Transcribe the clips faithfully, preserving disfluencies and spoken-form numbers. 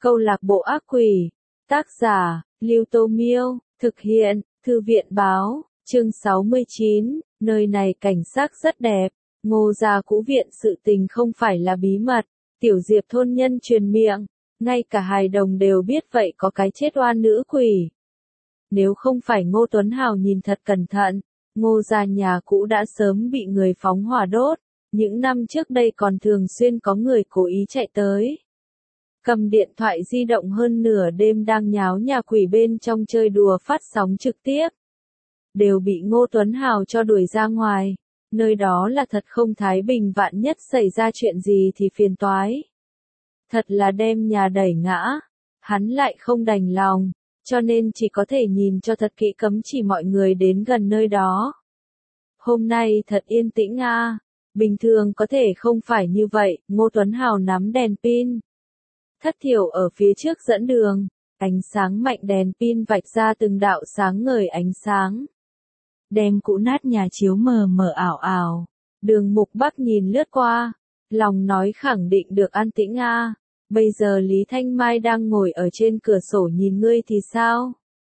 Câu lạc bộ ác quỷ. Tác giả, Lưu Tô Miêu. Thực hiện, Thư viện Báo. Chương sáu mươi chín, nơi này cảnh sắc rất đẹp. Ngô gia cũ viện sự tình không phải là bí mật. Tiểu Diệp thôn nhân truyền miệng. Ngay cả hài đồng đều biết vậy có cái chết oan nữ quỷ. Nếu không phải Ngô Tuấn Hào nhìn thật cẩn thận, Ngô gia nhà cũ đã sớm bị người phóng hỏa đốt. Những năm trước đây còn thường xuyên có người cố ý chạy tới. Cầm điện thoại di động hơn nửa đêm đang nháo nhà quỷ bên trong chơi đùa phát sóng trực tiếp. Đều bị Ngô Tuấn Hào cho đuổi ra ngoài. Nơi đó là thật không thái bình, vạn nhất xảy ra chuyện gì thì phiền toái. Thật là đem nhà đẩy ngã. Hắn lại không đành lòng, cho nên chỉ có thể nhìn cho thật kỹ, cấm chỉ mọi người đến gần nơi đó. Hôm nay thật yên tĩnh a. À. Bình thường có thể không phải như vậy. Ngô Tuấn Hào nắm đèn pin. Thất Thiểu ở phía trước dẫn đường. Ánh sáng mạnh đèn pin vạch ra từng đạo sáng ngời ánh sáng. Đem cũ nát nhà chiếu mờ mờ ảo ảo. Đường Mục Bắc nhìn lướt qua. Lòng nói khẳng định được an tĩnh a. À. Bây giờ Lý Thanh Mai đang ngồi ở trên cửa sổ nhìn ngươi thì sao?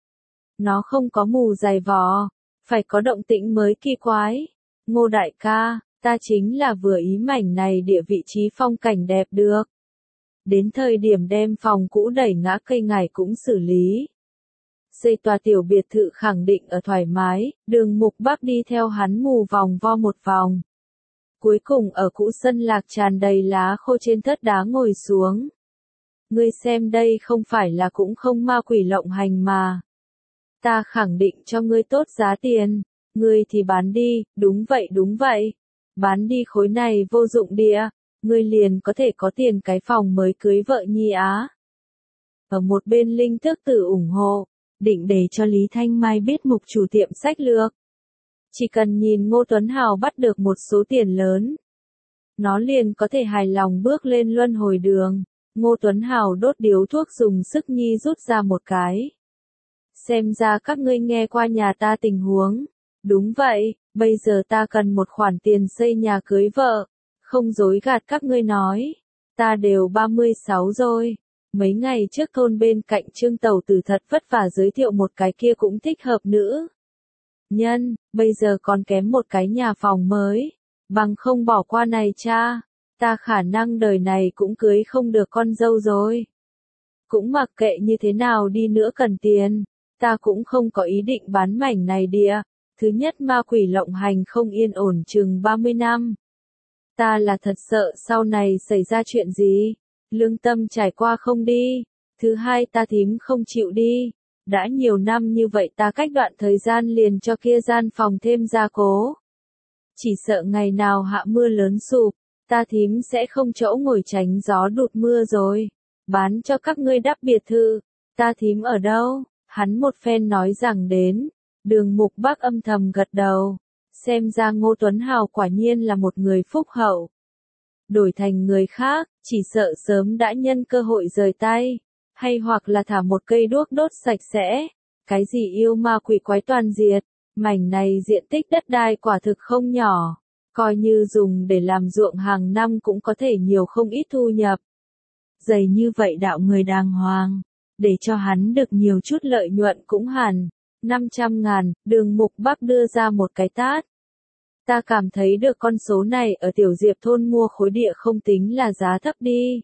Nó không có mù dày vò. Phải có động tĩnh mới kỳ quái. Ngô đại ca, ta chính là vừa ý mảnh này địa vị trí phong cảnh đẹp được. Đến thời điểm đem phòng cũ đẩy ngã cây ngải cũng xử lý. Xây tòa tiểu biệt thự khẳng định ở thoải mái. Đường Mục Bắc đi theo hắn mù vòng vo một vòng. Cuối cùng ở cũ sân lạc tràn đầy lá khô trên thất đá ngồi xuống. Ngươi xem đây không phải là cũng không ma quỷ lộng hành mà. Ta khẳng định cho ngươi tốt giá tiền. Ngươi thì bán đi. Đúng vậy đúng vậy. Bán đi khối này vô dụng địa. Ngươi liền có thể có tiền cái phòng mới cưới vợ nhi á. Ở một bên Linh Tước Tử ủng hộ. Định để cho Lý Thanh Mai biết mục chủ tiệm sách lược. Chỉ cần nhìn Ngô Tuấn Hào bắt được một số tiền lớn. Nó liền có thể hài lòng bước lên luân hồi đường. Ngô Tuấn Hào đốt điếu thuốc dùng sức nhi rút ra một cái. Xem ra các ngươi nghe qua nhà ta tình huống. Đúng vậy, bây giờ ta cần một khoản tiền xây nhà cưới vợ. Không dối gạt các ngươi nói. Ta đều ba mươi sáu rồi. Mấy ngày trước thôn bên cạnh Trương Tẩu Tử thật vất vả giới thiệu một cái kia cũng thích hợp nữ nhân, bây giờ còn kém một cái nhà phòng mới. Bằng không bỏ qua này cha. Ta khả năng đời này cũng cưới không được con dâu rồi. Cũng mặc kệ như thế nào đi nữa cần tiền. Ta cũng không có ý định bán mảnh này địa. Thứ nhất ma quỷ lộng hành không yên ổn chừng ba mươi năm. Ta là thật sợ sau này xảy ra chuyện gì. Lương tâm trải qua không đi. Thứ hai ta thím không chịu đi. Đã nhiều năm như vậy ta cách đoạn thời gian liền cho kia gian phòng thêm gia cố. Chỉ sợ ngày nào hạ mưa lớn sụp, ta thím sẽ không chỗ ngồi tránh gió đụt mưa rồi. Bán cho các ngươi đắp biệt thự. Ta thím ở đâu? Hắn một phen nói rằng đến. Đường Mục Bắc âm thầm gật đầu. Xem ra Ngô Tuấn Hào quả nhiên là một người phúc hậu. Đổi thành người khác, chỉ sợ sớm đã nhân cơ hội rời tay. Hay hoặc là thả một cây đuốc đốt sạch sẽ. Cái gì yêu ma quỷ quái toàn diệt. Mảnh này diện tích đất đai quả thực không nhỏ. Coi như dùng để làm ruộng hàng năm cũng có thể nhiều không ít thu nhập. Dày như vậy đạo người đàng hoàng. Để cho hắn được nhiều chút lợi nhuận cũng hẳn. năm trăm ngàn, Đường Mục Bắc đưa ra một cái tát. Ta cảm thấy được con số này ở Tiểu Diệp thôn mua khối địa không tính là giá thấp đi.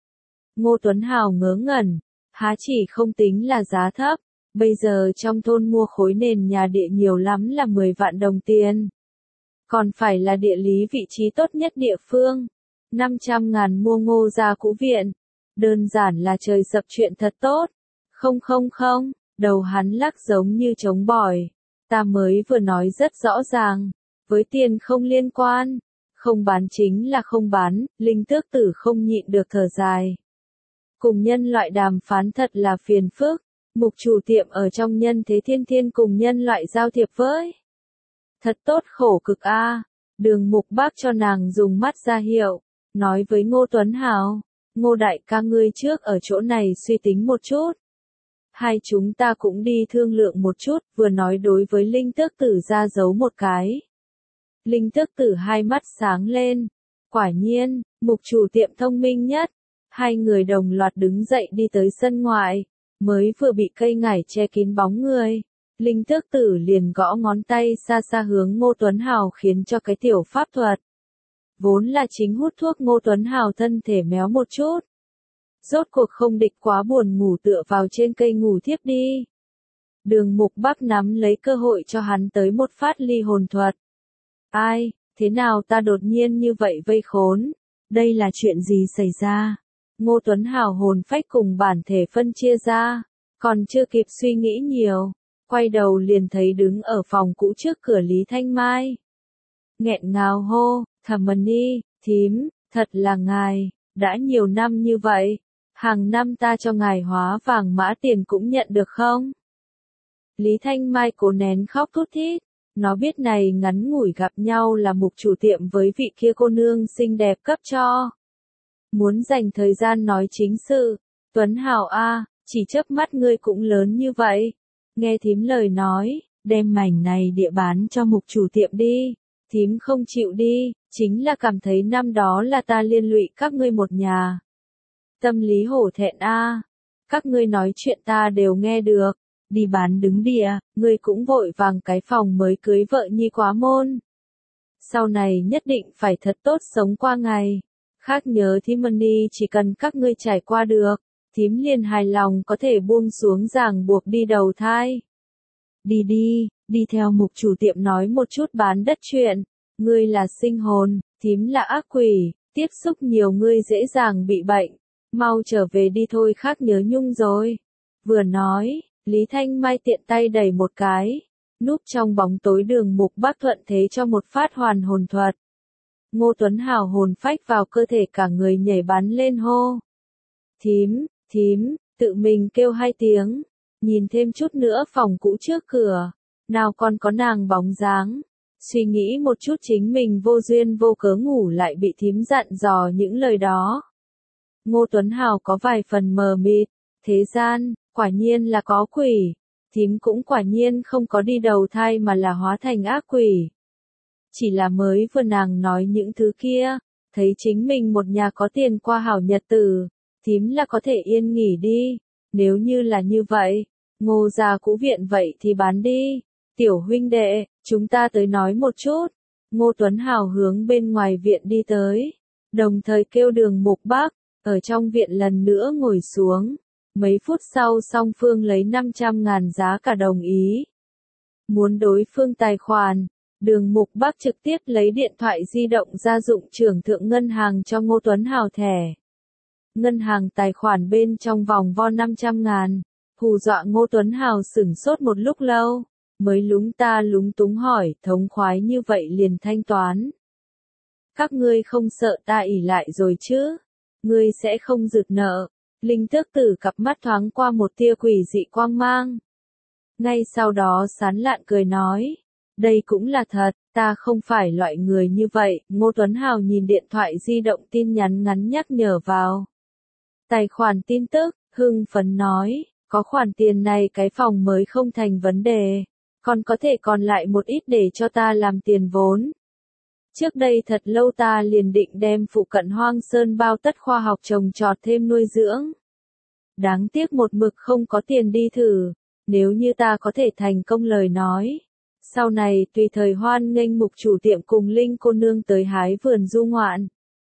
Ngô Tuấn Hào ngớ ngẩn. Há chỉ không tính là giá thấp. Bây giờ trong thôn mua khối nền nhà địa nhiều lắm là mười vạn đồng tiền. Còn phải là địa lý vị trí tốt nhất địa phương. năm trăm ngàn mua Ngô gia cũ viện. Đơn giản là trời sập chuyện thật tốt. Không không không, đầu hắn lắc giống như trống bỏi. Ta mới vừa nói rất rõ ràng. Với tiền không liên quan. Không bán chính là không bán. Linh Tước Tử không nhịn được thở dài. Cùng nhân loại đàm phán thật là phiền phức. Mục chủ tiệm ở trong nhân thế thiên thiên cùng nhân loại giao thiệp với. Thật tốt khổ cực a. À. Đường Mục Bắc cho nàng dùng mắt ra hiệu. Nói với Ngô Tuấn Hào. Ngô đại ca ngươi trước ở chỗ này suy tính một chút. Hai chúng ta cũng đi thương lượng một chút. Vừa nói đối với Linh Tước Tử ra giấu một cái. Linh Tước Tử hai mắt sáng lên. Quả nhiên, mục chủ tiệm thông minh nhất. Hai người đồng loạt đứng dậy đi tới sân ngoại, mới vừa bị cây ngải che kín bóng người. Linh Tước Tử liền gõ ngón tay xa xa hướng Ngô Tuấn Hào khiến cho cái tiểu pháp thuật. Vốn là chính hút thuốc Ngô Tuấn Hào thân thể méo một chút. Rốt cuộc không địch quá buồn ngủ tựa vào trên cây ngủ thiếp đi. Đường Mục Bắc nắm lấy cơ hội cho hắn tới một phát ly hồn thuật. Ai, thế nào ta đột nhiên như vậy vây khốn? Đây là chuyện gì xảy ra? Ngô Tuấn Hào hồn phách cùng bản thể phân chia ra, còn chưa kịp suy nghĩ nhiều, quay đầu liền thấy đứng ở phòng cũ trước cửa Lý Thanh Mai. Nghẹn ngào hô, Thẩm Mân Ni, thím, thật là ngài, đã nhiều năm như vậy, hàng năm ta cho ngài hóa vàng mã tiền cũng nhận được không? Lý Thanh Mai cố nén khóc thút thít, nó biết này ngắn ngủi gặp nhau là Mục chủ tiệm với vị kia cô nương xinh đẹp cấp cho. Muốn dành thời gian nói chính sự, Tuấn Hào a, chỉ chớp mắt ngươi cũng lớn như vậy. Nghe thím lời nói, đem mảnh này địa bán cho Mục chủ tiệm đi. Thím không chịu đi, chính là cảm thấy năm đó là ta liên lụy các ngươi một nhà. Tâm lý hổ thẹn a, các ngươi nói chuyện ta đều nghe được. Đi bán đứng địa, ngươi cũng vội vàng cái phòng mới cưới vợ nhi quá môn. Sau này nhất định phải thật tốt sống qua ngày. Khác nhớ thím Mân Ni chỉ cần các ngươi trải qua được, thím liền hài lòng có thể buông xuống ràng buộc đi đầu thai. Đi đi, đi theo Mục chủ tiệm nói một chút bán đất chuyện. Ngươi là sinh hồn, thím là ác quỷ, tiếp xúc nhiều ngươi dễ dàng bị bệnh. Mau trở về đi thôi, khác nhớ nhung rồi. Vừa nói, Lý Thanh Mai tiện tay đẩy một cái, núp trong bóng tối Đường Mục Bắc thuận thế cho một phát hoàn hồn thuật. Ngô Tuấn Hào hồn phách vào cơ thể cả người nhảy bắn lên hô. Thím, thím, tự mình kêu hai tiếng, nhìn thêm chút nữa phòng cũ trước cửa, nào còn có nàng bóng dáng. Suy nghĩ một chút chính mình vô duyên vô cớ ngủ lại bị thím dặn dò những lời đó. Ngô Tuấn Hào có vài phần mờ mịt, thế gian, quả nhiên là có quỷ, thím cũng quả nhiên không có đi đầu thai mà là hóa thành ác quỷ. Chỉ là mới vừa nàng nói những thứ kia, thấy chính mình một nhà có tiền qua hảo nhật tử, thím là có thể yên nghỉ đi, nếu như là như vậy, Ngô gia cũ viện vậy thì bán đi. Tiểu huynh đệ, chúng ta tới nói một chút. Ngô Tuấn Hào hướng bên ngoài viện đi tới, đồng thời kêu Đường Mục Bắc, ở trong viện lần nữa ngồi xuống. Mấy phút sau song phương lấy năm trăm ngàn giá cả đồng ý. Muốn đối phương tài khoản, Đường Mục Bắc trực tiếp lấy điện thoại di động ra dụng trưởng thượng ngân hàng cho Ngô Tuấn Hào thẻ. Ngân hàng tài khoản bên trong vòng vo năm trăm ngàn, hù dọa Ngô Tuấn Hào sửng sốt một lúc lâu. Mới lúng ta lúng túng hỏi, thống khoái như vậy liền thanh toán. Các ngươi không sợ ta ỷ lại rồi chứ? Ngươi sẽ không rượt nợ. Linh Tước Tử cặp mắt thoáng qua một tia quỷ dị quang mang. Ngay sau đó sán lạn cười nói, đây cũng là thật, ta không phải loại người như vậy. Ngô Tuấn Hào nhìn điện thoại di động tin nhắn ngắn nhắc nhở vào. Tài khoản tin tức, hưng phấn nói, có khoản tiền này cái phòng mới không thành vấn đề. Còn có thể còn lại một ít để cho ta làm tiền vốn. Trước đây thật lâu ta liền định đem phụ cận Hoang Sơn bao tất khoa học trồng trọt thêm nuôi dưỡng. Đáng tiếc một mực không có tiền đi thử, nếu như ta có thể thành công lời nói. Sau này tùy thời hoan nghênh Mục chủ tiệm cùng Linh cô nương tới hái vườn du ngoạn.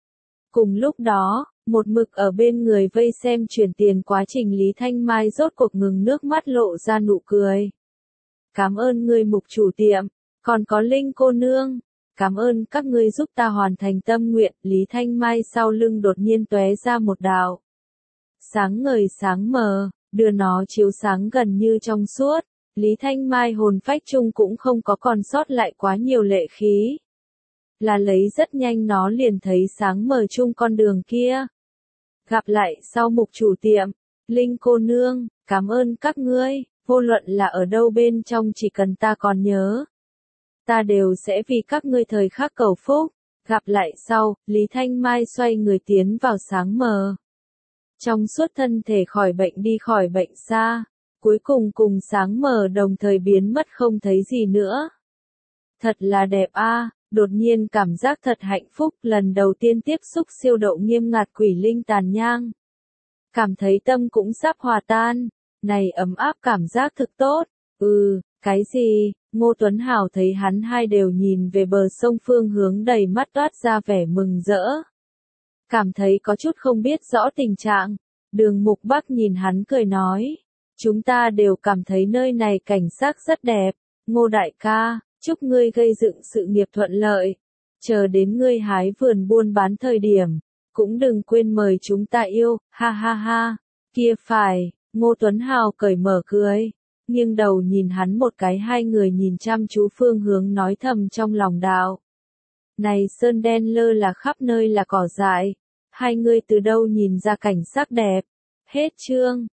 Cùng lúc đó, một mực ở bên người vây xem chuyển tiền quá trình Lý Thanh Mai rốt cuộc ngừng nước mắt lộ ra nụ cười. Cảm ơn người Mục chủ tiệm, còn có Linh cô nương, cảm ơn các ngươi giúp ta hoàn thành tâm nguyện. Lý Thanh Mai sau lưng đột nhiên tóe ra một đạo sáng ngời sáng mờ, đưa nó chiếu sáng gần như trong suốt. Lý Thanh Mai hồn phách chung cũng không có còn sót lại quá nhiều lệ khí. Là lấy rất nhanh nó liền thấy sáng mờ chung con đường kia. Gặp lại sau Mục chủ tiệm, Linh cô nương, cảm ơn các ngươi. Vô luận là ở đâu bên trong chỉ cần ta còn nhớ, ta đều sẽ vì các ngươi thời khắc cầu phúc. Gặp lại sau, Lý Thanh Mai xoay người tiến vào sáng mờ. Trong suốt thân thể khỏi bệnh đi khỏi bệnh xa, cuối cùng cùng sáng mờ đồng thời biến mất không thấy gì nữa. Thật là đẹp a, đột nhiên cảm giác thật hạnh phúc, lần đầu tiên tiếp xúc siêu độ nghiêm ngặt quỷ linh tàn nhang. Cảm thấy tâm cũng sắp hòa tan, này ấm áp cảm giác thực tốt. Ừ, cái gì? Ngô Tuấn Hào thấy hắn hai đều nhìn về bờ sông phương hướng, đầy mắt toát ra vẻ mừng rỡ. Cảm thấy có chút không biết rõ tình trạng. Đường Mục Bắc nhìn hắn cười nói, chúng ta đều cảm thấy nơi này cảnh sắc rất đẹp. Ngô đại ca, chúc ngươi gây dựng sự nghiệp thuận lợi. Chờ đến ngươi hái vườn buôn bán thời điểm, cũng đừng quên mời chúng ta yêu, ha ha ha. Kia phải, Ngô Tuấn Hào cởi mở cười, nghiêng đầu nhìn hắn một cái, hai người nhìn chăm chú phương hướng nói thầm trong lòng đạo. Này sơn đen lơ là khắp nơi là cỏ dại, hai người từ đâu nhìn ra cảnh sắc đẹp. Hết chương.